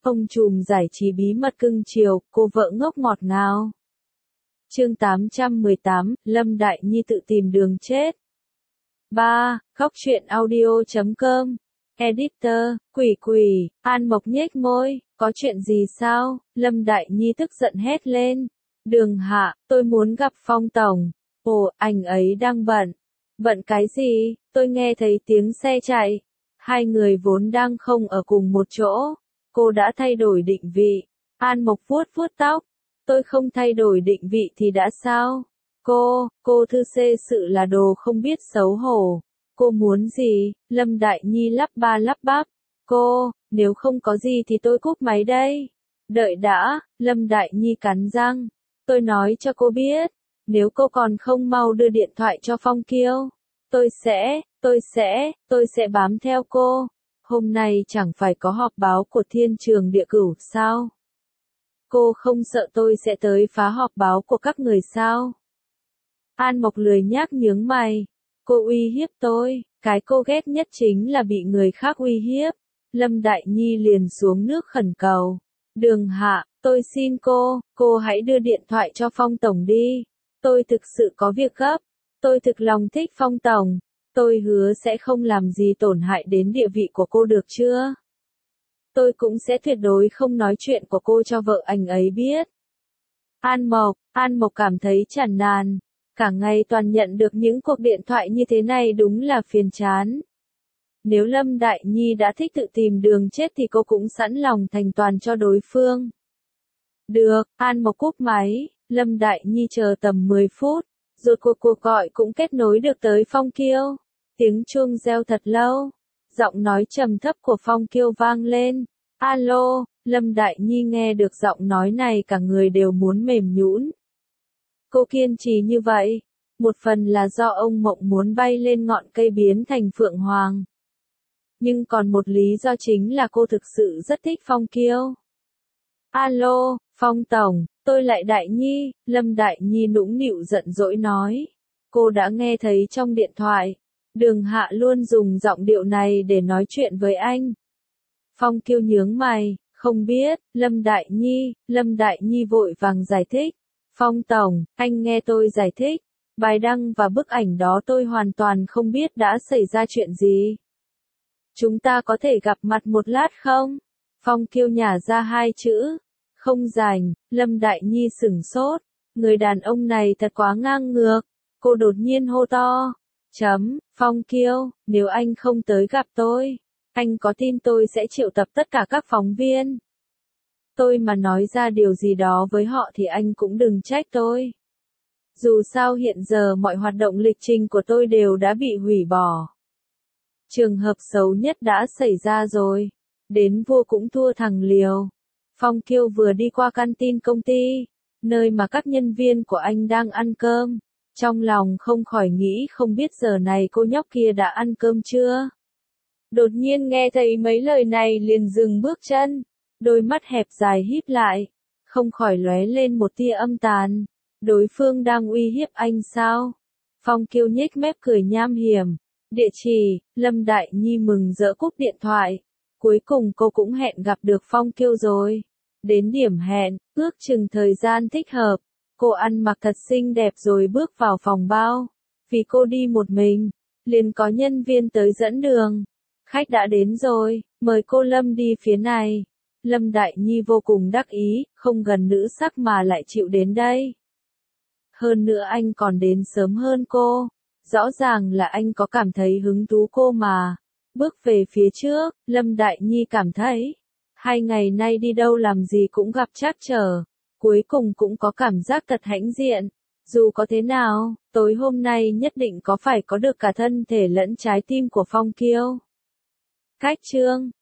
Ông trùm giải trí bí mật cưng chiều, cô vợ ngốc ngọt ngào. Chương 818, Lâm Đại Nhi tự tìm đường chết. 3. Khóc chuyện audio.com. Editor, quỷ, An Mộc nhếch môi, có chuyện gì sao? Lâm Đại Nhi tức giận hét lên. Đường Hạ, tôi muốn gặp Phong Tổng. Ồ, anh ấy đang bận. Bận cái gì? Tôi nghe thấy tiếng xe chạy. Hai người vốn đang không ở cùng một chỗ. Cô đã thay đổi định vị. An Mộc vuốt tóc. Tôi không thay đổi định vị thì đã sao? Cô thư xê sự là đồ không biết xấu hổ. Cô muốn gì? Lâm Đại Nhi lắp ba lắp bắp. Nếu không có gì thì tôi cúp máy đây. Đợi đã, Lâm Đại Nhi cắn răng. Tôi nói cho cô biết, nếu cô còn không mau đưa điện thoại cho Phong Kiêu, tôi sẽ bám theo cô. Hôm nay chẳng phải có họp báo của Thiên Trường Địa Cửu sao? Cô không sợ tôi sẽ tới phá họp báo của các người sao? An Mộc lười nhác nhướng mày. Cô uy hiếp tôi, cái cô ghét nhất chính là bị người khác uy hiếp. Lâm Đại Nhi liền xuống nước khẩn cầu. Đường Hạ, tôi xin cô hãy đưa điện thoại cho Phong Tổng đi. Tôi thực sự có việc gấp. Tôi thực lòng thích Phong Tổng. Tôi hứa sẽ không làm gì tổn hại đến địa vị của cô được chưa? Tôi cũng sẽ tuyệt đối không nói chuyện của cô cho vợ anh ấy biết. An Mộc cảm thấy chán nản. Cả ngày toàn nhận được những cuộc điện thoại như thế này đúng là phiền chán. Nếu Lâm Đại Nhi đã thích tự tìm đường chết thì cô cũng sẵn lòng thành toàn cho đối phương. Được, An Mộc cúp máy, Lâm Đại Nhi chờ tầm 10 phút, rồi cuộc gọi cũng kết nối được tới Phong Kiêu. Tiếng chuông reo thật lâu, giọng nói trầm thấp của Phong Kiêu vang lên. Alo, Lâm Đại Nhi nghe được giọng nói này cả người đều muốn mềm nhũn. Cô kiên trì như vậy, một phần là do ông Mộng muốn bay lên ngọn cây biến thành Phượng Hoàng. Nhưng còn một lý do chính là cô thực sự rất thích Phong Kiêu. Alo, Phong Tổng, tôi lại Đại Nhi, Lâm Đại Nhi nũng nịu giận dỗi nói. Cô đã nghe thấy trong điện thoại, Đường Hạ luôn dùng giọng điệu này để nói chuyện với anh. Phong Kiêu nhướng mày, không biết, Lâm Đại Nhi vội vàng giải thích. Phong Tổng, anh nghe tôi giải thích. Bài đăng và bức ảnh đó tôi hoàn toàn không biết đã xảy ra chuyện gì. Chúng ta có thể gặp mặt một lát không? Phong Kiêu nhả ra hai chữ. Không rảnh, Lâm Đại Nhi sửng sốt. Người đàn ông này thật quá ngang ngược. Cô đột nhiên hô to. Phong Kiêu, nếu anh không tới gặp tôi, anh có tin tôi sẽ triệu tập tất cả các phóng viên? Tôi mà nói ra điều gì đó với họ thì anh cũng đừng trách tôi. Dù sao hiện giờ mọi hoạt động lịch trình của tôi đều đã bị hủy bỏ. Trường hợp xấu nhất đã xảy ra rồi. Đến vua cũng thua thằng liều. Phong Kiêu vừa đi qua canteen công ty, nơi mà các nhân viên của anh đang ăn cơm. Trong lòng không khỏi nghĩ không biết giờ này cô nhóc kia đã ăn cơm chưa. Đột nhiên nghe thấy mấy lời này liền dừng bước chân. Đôi mắt hẹp dài híp lại, không khỏi lóe lên một tia âm tàn. Đối phương đang uy hiếp anh sao? Phong Kiêu nhếch mép cười nham hiểm. Địa chỉ, Lâm Đại Nhi mừng rỡ cúp điện thoại. Cuối cùng cô cũng hẹn gặp được Phong Kiêu rồi. Đến điểm hẹn, ước chừng thời gian thích hợp. Cô ăn mặc thật xinh đẹp rồi bước vào phòng bao. Vì cô đi một mình, liền có nhân viên tới dẫn đường. Khách đã đến rồi, mời cô Lâm đi phía này. Lâm Đại Nhi vô cùng đắc ý, không gần nữ sắc mà lại chịu đến đây. Hơn nữa anh còn đến sớm hơn cô. Rõ ràng là anh có cảm thấy hứng thú cô mà. Bước về phía trước, Lâm Đại Nhi cảm thấy, 2 ngày nay đi đâu làm gì cũng gặp trắc trở. Cuối cùng cũng có cảm giác thật hãnh diện. Dù có thế nào, tối hôm nay nhất định có phải có được cả thân thể lẫn trái tim của Phong Kiêu. Cách chương